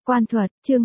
Quan thuật, chương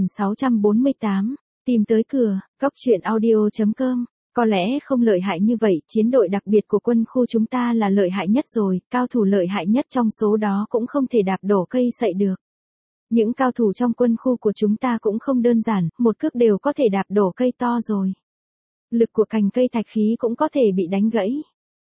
2648, tìm tới cửa, góc truyện audio.com. Có lẽ không lợi hại như vậy, chiến đội đặc biệt của quân khu chúng ta là lợi hại nhất rồi, cao thủ lợi hại nhất trong số đó cũng không thể đạp đổ cây sậy được. Những cao thủ trong quân khu của chúng ta cũng không đơn giản, một cước đều có thể đạp đổ cây to rồi. Lực của cành cây thạch khí cũng có thể bị đánh gãy.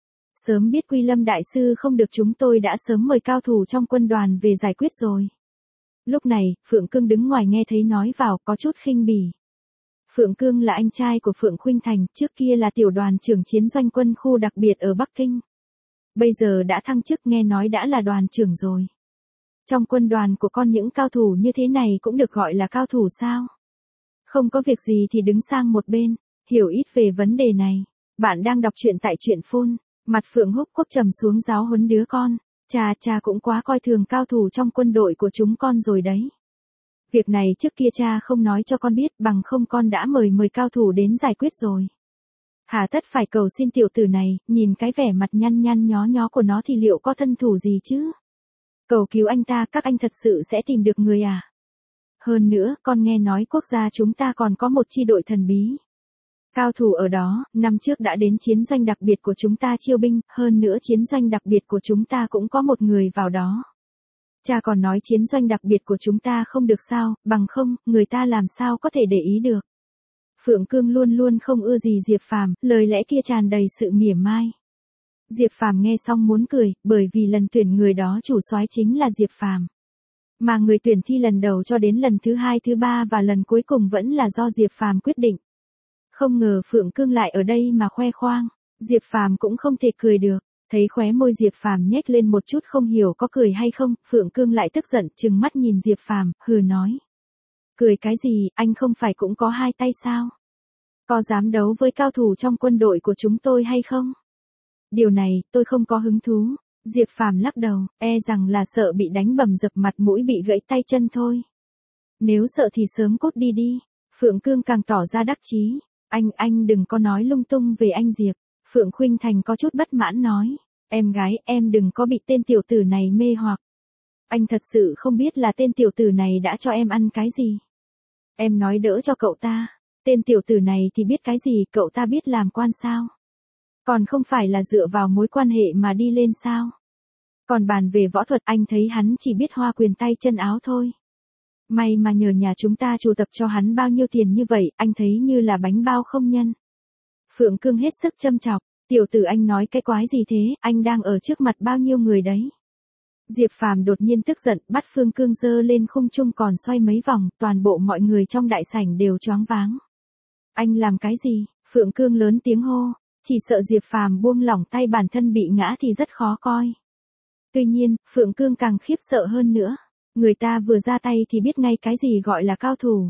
Sớm biết Quy Lâm đại sư không được, chúng tôi đã sớm mời cao thủ trong quân đoàn về giải quyết rồi. Lúc này, Phượng Cương đứng ngoài nghe thấy nói vào, có chút khinh bỉ. Phượng Cương là anh trai của Phượng Khuynh Thành, trước kia là tiểu đoàn trưởng chiến doanh quân khu đặc biệt ở Bắc Kinh. Bây giờ đã thăng chức, nghe nói đã là đoàn trưởng rồi. Trong quân đoàn của con những cao thủ như thế này cũng được gọi là cao thủ sao? Không có việc gì thì đứng sang một bên, hiểu ít về vấn đề này. Bạn đang đọc truyện tại truyện Phun. Mặt Phượng Húc Quốc trầm xuống, giáo huấn đứa con. Cha cũng quá coi thường cao thủ trong quân đội của chúng con rồi đấy. Việc này trước kia cha không nói cho con biết, bằng không con đã mời cao thủ đến giải quyết rồi. Hà tất phải cầu xin tiểu tử này, nhìn cái vẻ mặt nhăn nhó của nó thì liệu có thân thủ gì chứ? Cầu cứu anh ta, các anh thật sự sẽ tìm được người à? Hơn nữa, con nghe nói quốc gia chúng ta còn có một chi đội thần bí. Cao thủ ở đó, năm trước đã đến chiến doanh đặc biệt của chúng ta chiêu binh, hơn nữa chiến doanh đặc biệt của chúng ta cũng có một người vào đó. Cha còn nói chiến doanh đặc biệt của chúng ta không được sao, bằng không, người ta làm sao có thể để ý được. Phượng Cương luôn luôn không ưa gì Diệp Phàm, lời lẽ kia tràn đầy sự mỉa mai. Diệp Phàm nghe xong muốn cười, bởi vì lần tuyển người đó chủ soái chính là Diệp Phàm. Mà người tuyển thi lần đầu cho đến lần thứ 2, thứ 3 và lần cuối cùng vẫn là do Diệp Phàm quyết định. Không ngờ Phượng Cương lại ở đây mà khoe khoang, Diệp Phàm cũng không thể cười được, thấy khóe môi Diệp Phàm nhếch lên một chút không hiểu có cười hay không, Phượng Cương lại tức giận trừng mắt nhìn Diệp Phàm, hừ nói. Cười cái gì, anh không phải cũng có hai tay sao? Có dám đấu với cao thủ trong quân đội của chúng tôi hay không? Điều này, tôi không có hứng thú. Diệp Phàm lắc đầu, rằng là sợ bị đánh bầm dập, mặt mũi bị gãy tay chân thôi. Nếu sợ thì sớm cút đi. Phượng Cương càng tỏ ra đắc chí. Anh đừng có nói lung tung về anh Diệp. Phượng Khuynh Thành có chút bất mãn nói. Em gái, em đừng có bị tên tiểu tử này mê hoặc. Anh thật sự không biết là tên tiểu tử này đã cho em ăn cái gì. Em nói đỡ cho cậu ta. Tên tiểu tử này thì biết cái gì, cậu ta biết làm quan sao? Còn không phải là dựa vào mối quan hệ mà đi lên sao? Còn bàn về võ thuật, anh thấy hắn chỉ biết hoa quyền tay chân áo thôi. May mà nhờ nhà chúng ta chủ tập cho hắn bao nhiêu tiền như vậy, anh thấy như là bánh bao không nhân. Phượng Cương hết sức châm chọc, tiểu tử anh nói cái quái gì thế, anh đang ở trước mặt bao nhiêu người đấy. Diệp Phàm đột nhiên tức giận, bắt Phượng Cương giơ lên khung trung còn xoay mấy vòng, toàn bộ mọi người trong đại sảnh đều choáng váng. Anh làm cái gì? Phượng Cương lớn tiếng hô, chỉ sợ Diệp Phàm buông lỏng tay bản thân bị ngã thì rất khó coi. Tuy nhiên, Phượng Cương càng khiếp sợ hơn nữa. Người ta vừa ra tay thì biết ngay cái gì gọi là cao thủ.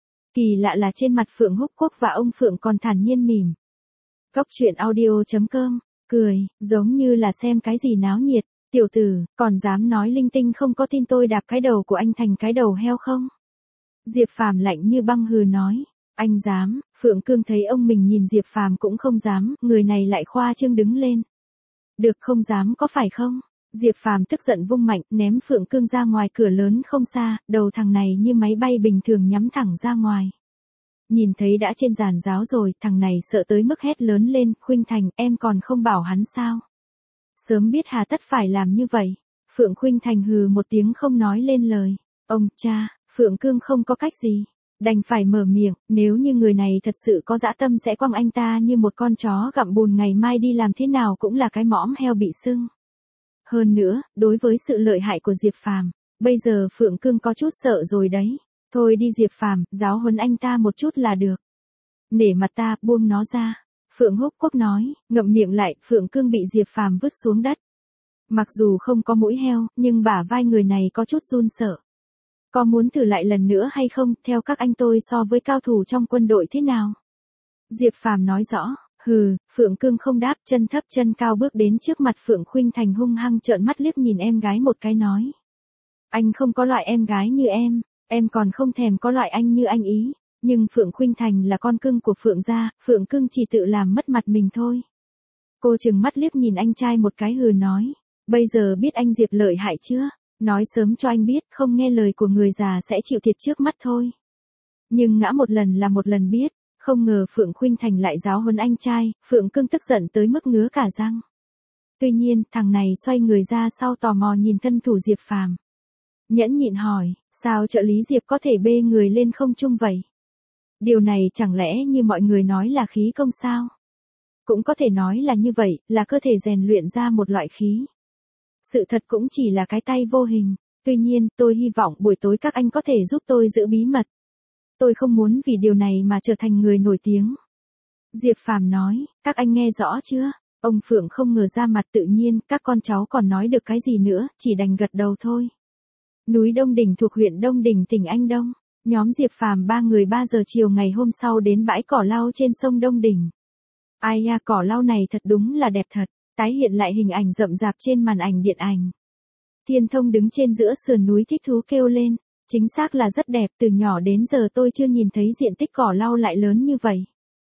Kỳ lạ là trên mặt Phượng Húc Quốc và ông Phượng còn thản nhiên mỉm. Góc truyện audio.com, cười, giống như là xem cái gì náo nhiệt. Tiểu tử, còn dám nói linh tinh không, có tin tôi đạp cái đầu của anh thành cái đầu heo không? Diệp Phàm lạnh như băng hừ nói. Anh dám? Phượng Cương thấy ông mình nhìn Diệp Phàm cũng không dám, người này lại khoa trương đứng lên. Được, không dám có phải không? Diệp Phàm tức giận vung mạnh, ném Phượng Cương ra ngoài cửa lớn không xa, đầu thằng này như máy bay bình thường nhắm thẳng ra ngoài. Nhìn thấy đã trên giàn giáo rồi, thằng này sợ tới mức hét lớn lên, Khuynh Thành, em còn không bảo hắn sao? Sớm biết hà tất phải làm như vậy. Phượng Khuynh Thành hừ một tiếng không nói lên lời. Ông cha, Phượng Cương không có cách gì. Đành phải mở miệng, nếu như người này thật sự có dã tâm sẽ quăng anh ta như một con chó gặm bùn, ngày mai đi làm thế nào cũng là cái mõm heo bị sưng. Hơn nữa, đối với sự lợi hại của Diệp Phàm, bây giờ Phượng Cương có chút sợ rồi đấy. Thôi đi Diệp Phàm, giáo huấn anh ta một chút là được. Nể mặt ta, buông nó ra. Phượng Húc Quốc nói, ngậm miệng lại, Phượng Cương bị Diệp Phàm vứt xuống đất. Mặc dù không có mũi heo, nhưng bả vai người này có chút run sợ. Có muốn thử lại lần nữa hay không, theo các anh tôi so với cao thủ trong quân đội thế nào? Diệp Phàm nói rõ, Phượng Cương không đáp, chân thấp chân cao bước đến trước mặt Phượng Khuynh Thành hung hăng trợn mắt liếc nhìn em gái một cái nói. Anh không có loại em gái như em còn không thèm có loại anh như anh ý, nhưng Phượng Khuynh Thành là con cưng của Phượng gia, Phượng Cương chỉ tự làm mất mặt mình thôi. Cô trừng mắt liếc nhìn anh trai một cái nói, bây giờ biết anh Diệp lợi hại chưa? Nói sớm cho anh biết, không nghe lời của người già sẽ chịu thiệt trước mắt thôi. Nhưng ngã một lần là một lần biết, không ngờ Phượng Khuynh Thành lại giáo huấn anh trai, Phượng Cương tức giận tới mức ngứa cả răng. Tuy nhiên, thằng này xoay người ra sau tò mò nhìn thân thủ Diệp Phàm. Nhẫn nhịn hỏi, sao trợ lý Diệp có thể bê người lên không trung vậy? Điều này chẳng lẽ như mọi người nói là khí công sao? Cũng có thể nói là như vậy, là cơ thể rèn luyện ra một loại khí. Sự thật cũng chỉ là cái tay vô hình. Tuy nhiên, tôi hy vọng buổi tối các anh có thể giúp tôi giữ bí mật. Tôi không muốn vì điều này mà trở thành người nổi tiếng. Diệp Phàm nói, các anh nghe rõ chưa? Ông Phượng không ngờ ra mặt tự nhiên, các con cháu còn nói được cái gì nữa, chỉ đành gật đầu thôi. Núi Đông Đỉnh thuộc huyện Đông Đỉnh tỉnh Anh Đông. Nhóm Diệp Phàm 3 người 3 giờ chiều ngày hôm sau đến bãi cỏ lau trên sông Đông Đỉnh. Ai da, cỏ lau này thật đúng là đẹp thật, tái hiện lại hình ảnh rậm rạp trên màn ảnh điện ảnh. Thiên Thông đứng trên giữa sườn núi thích thú kêu lên, chính xác là rất đẹp, từ nhỏ đến giờ tôi chưa nhìn thấy diện tích cỏ lau lại lớn như vậy.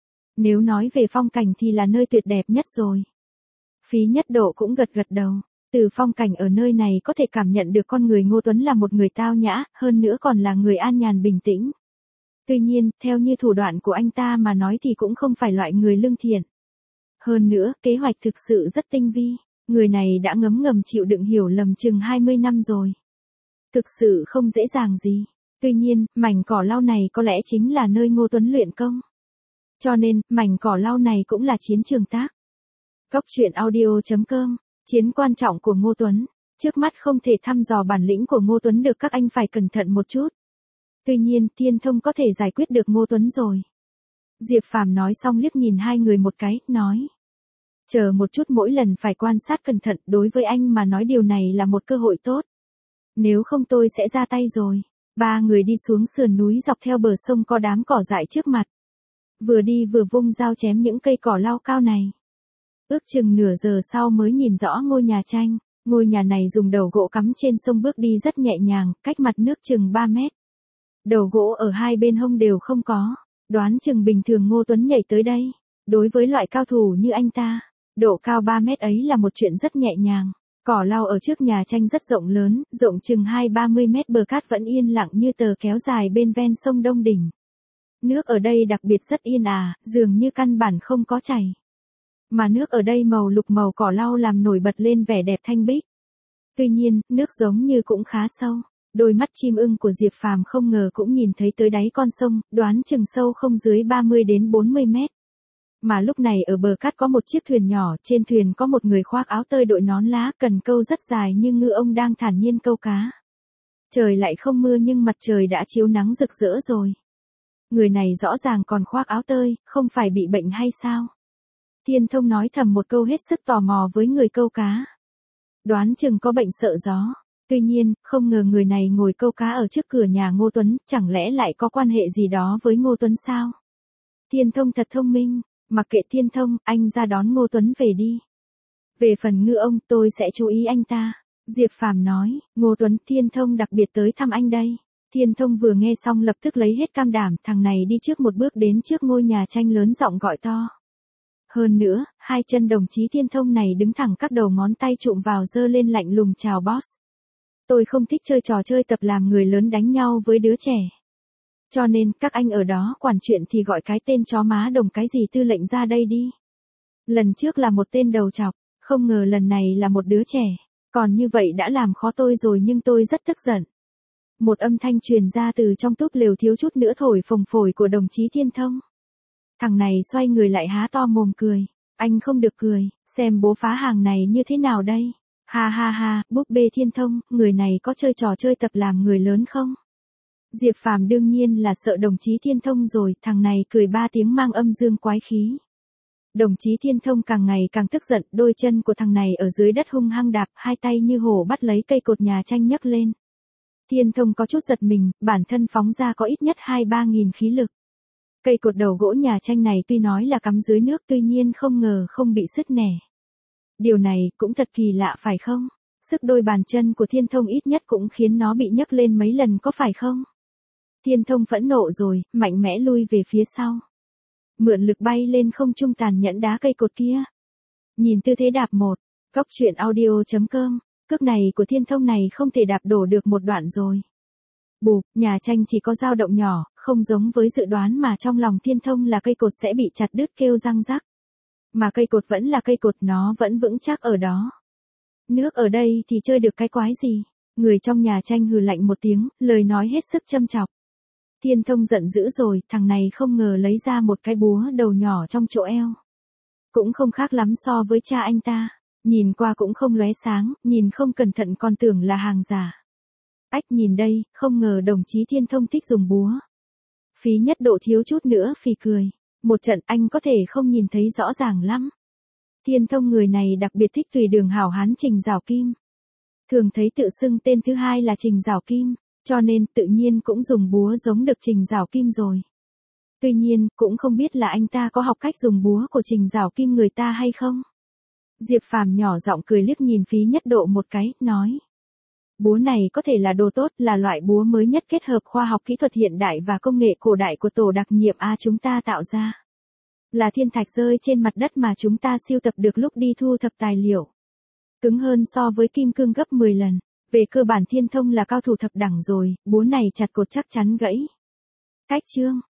Nếu nói về phong cảnh thì là nơi tuyệt đẹp nhất rồi. Phí Nhất Độ cũng gật gật đầu. Từ phong cảnh ở nơi này có thể cảm nhận được con người Ngô Tuấn là một người tao nhã, hơn nữa còn là người an nhàn bình tĩnh. Tuy nhiên, theo như thủ đoạn của anh ta mà nói thì cũng không phải loại người lương thiện. Hơn nữa, kế hoạch thực sự rất tinh vi, người này đã ngấm ngầm chịu đựng hiểu lầm chừng 20 năm rồi. Thực sự không dễ dàng gì. Tuy nhiên, mảnh cỏ lau này có lẽ chính là nơi Ngô Tuấn luyện công. Cho nên, mảnh cỏ lau này cũng là chiến trường tác. Góc truyện audio.com. Chiến quan trọng của Ngô Tuấn. Trước mắt không thể thăm dò bản lĩnh của Ngô Tuấn được, các anh phải cẩn thận một chút. Tuy nhiên, Thiên Thông có thể giải quyết được Ngô Tuấn rồi. Diệp Phàm nói xong liếc nhìn hai người một cái, nói. Chờ một chút, mỗi lần phải quan sát cẩn thận, đối với anh mà nói điều này là một cơ hội tốt. Nếu không tôi sẽ ra tay rồi. Ba người đi xuống sườn núi dọc theo bờ sông có đám cỏ dại trước mặt. Vừa đi vừa vung dao chém những cây cỏ lau cao này. Ước chừng nửa giờ sau mới nhìn rõ ngôi nhà tranh. Ngôi nhà này dùng đầu gỗ cắm trên sông, bước đi rất nhẹ nhàng, cách mặt nước chừng 3 mét. Đầu gỗ ở hai bên hông đều không có. Đoán chừng bình thường Ngô Tuấn nhảy tới đây. Đối với loại cao thủ như anh ta, độ cao 3 mét ấy là một chuyện rất nhẹ nhàng. Cỏ lau ở trước nhà tranh rất rộng lớn, rộng chừng 20-30 mét, bờ cát vẫn yên lặng như tờ kéo dài bên ven sông Đông Đỉnh. Nước ở đây đặc biệt rất yên ả, dường như căn bản không có chảy. Mà nước ở đây màu lục màu cỏ lau làm nổi bật lên vẻ đẹp thanh bích. Tuy nhiên, nước giống như cũng khá sâu. Đôi mắt chim ưng của Diệp Phàm không ngờ cũng nhìn thấy tới đáy con sông, đoán chừng sâu không dưới 30 đến 40 mét. Mà lúc này ở bờ cát có một chiếc thuyền nhỏ, trên thuyền có một người khoác áo tơi đội nón lá, cần câu rất dài nhưng ngư ông đang thản nhiên câu cá. Trời lại không mưa nhưng mặt trời đã chiếu nắng rực rỡ rồi. Người này rõ ràng còn khoác áo tơi, không phải bị bệnh hay sao? Thiên Thông nói thầm một câu hết sức tò mò với người câu cá. Đoán chừng có bệnh sợ gió. Tuy nhiên, không ngờ người này ngồi câu cá ở trước cửa nhà Ngô Tuấn, chẳng lẽ lại có quan hệ gì đó với Ngô Tuấn sao? Thiên Thông thật thông minh, mặc kệ Thiên Thông, anh ra đón Ngô Tuấn về đi. Về phần ngư ông, tôi sẽ chú ý anh ta. Diệp Phàm nói, Ngô Tuấn, Thiên Thông đặc biệt tới thăm anh đây. Thiên Thông vừa nghe xong lập tức lấy hết can đảm, thằng này đi trước một bước đến trước ngôi nhà tranh lớn giọng gọi to. Hơn nữa, hai chân đồng chí Thiên Thông này đứng thẳng, các đầu ngón tay chụm vào giơ lên lạnh lùng chào boss. Tôi không thích chơi trò chơi tập làm người lớn đánh nhau với đứa trẻ. Cho nên, các anh ở đó quản chuyện thì gọi cái tên chó má đồng cái gì tư lệnh ra đây đi. Lần trước là một tên đầu chọc, không ngờ lần này là một đứa trẻ. Còn như vậy đã làm khó tôi rồi nhưng tôi rất tức giận. Một âm thanh truyền ra từ trong túp lều thiếu chút nữa thổi phồng phổi của đồng chí Thiên Thông. Thằng này xoay người lại há to mồm cười. Anh không được cười, xem bố phá hàng này như thế nào đây. Ha ha ha, búp bê Thiên Thông, người này có chơi trò chơi tập làm người lớn không? Diệp Phàm đương nhiên là sợ đồng chí Thiên Thông rồi, thằng này cười 3 tiếng mang âm dương quái khí. Đồng chí Thiên Thông càng ngày càng tức giận, đôi chân của thằng này ở dưới đất hung hăng đạp, hai tay như hổ bắt lấy cây cột nhà tranh nhấc lên. Thiên Thông có chút giật mình, bản thân phóng ra có ít nhất 2-3 nghìn khí lực. Cây cột đầu gỗ nhà tranh này tuy nói là cắm dưới nước, tuy nhiên không ngờ không bị sứt nẻ. Điều này cũng thật kỳ lạ phải không? Sức đôi bàn chân của Thiên Thông ít nhất cũng khiến nó bị nhấc lên mấy lần có phải không? Thiên Thông phẫn nộ rồi, mạnh mẽ lui về phía sau. Mượn lực bay lên không trung tàn nhẫn đá cây cột kia. Nhìn tư thế đạp một. Góc truyện audio.com Cước này của Thiên Thông này không thể đạp đổ được một đoạn rồi. Bụp, nhà tranh chỉ có dao động nhỏ, không giống với dự đoán mà trong lòng Thiên Thông là cây cột sẽ bị chặt đứt kêu răng rắc. Mà cây cột vẫn là cây cột, nó vẫn vững chắc ở đó. Nước ở đây thì chơi được cái quái gì? Người trong nhà tranh hừ lạnh một tiếng, lời nói hết sức châm chọc. Thiên Thông giận dữ rồi, thằng này không ngờ lấy ra một cái búa đầu nhỏ trong chỗ eo. Cũng không khác lắm so với cha anh ta. Nhìn qua cũng không lóe sáng, nhìn không cẩn thận còn tưởng là hàng giả. Ách, nhìn đây, không ngờ đồng chí Thiên Thông thích dùng búa. Phí Nhất Độ thiếu chút nữa phì cười. Một trận anh có thể không nhìn thấy rõ ràng lắm. Thiên Thông người này đặc biệt thích tùy đường hảo hán Trình Giảo Kim. Thường thấy tự xưng tên thứ hai là Trình Giảo Kim, cho nên tự nhiên cũng dùng búa giống được Trình Giảo Kim rồi. Tuy nhiên, cũng không biết là anh ta có học cách dùng búa của Trình Giảo Kim người ta hay không. Diệp Phàm nhỏ giọng cười liếc nhìn Phí Nhất Độ một cái, nói. Búa này có thể là đồ tốt, là loại búa mới nhất kết hợp khoa học kỹ thuật hiện đại và công nghệ cổ đại của tổ đặc nhiệm A chúng ta tạo ra. Là thiên thạch rơi trên mặt đất mà chúng ta sưu tập được lúc đi thu thập tài liệu. Cứng hơn so với kim cương gấp 10 lần. Về cơ bản Thiên Thông là cao thủ thập đẳng rồi, búa này chặt cột chắc chắn gãy. Cách chương.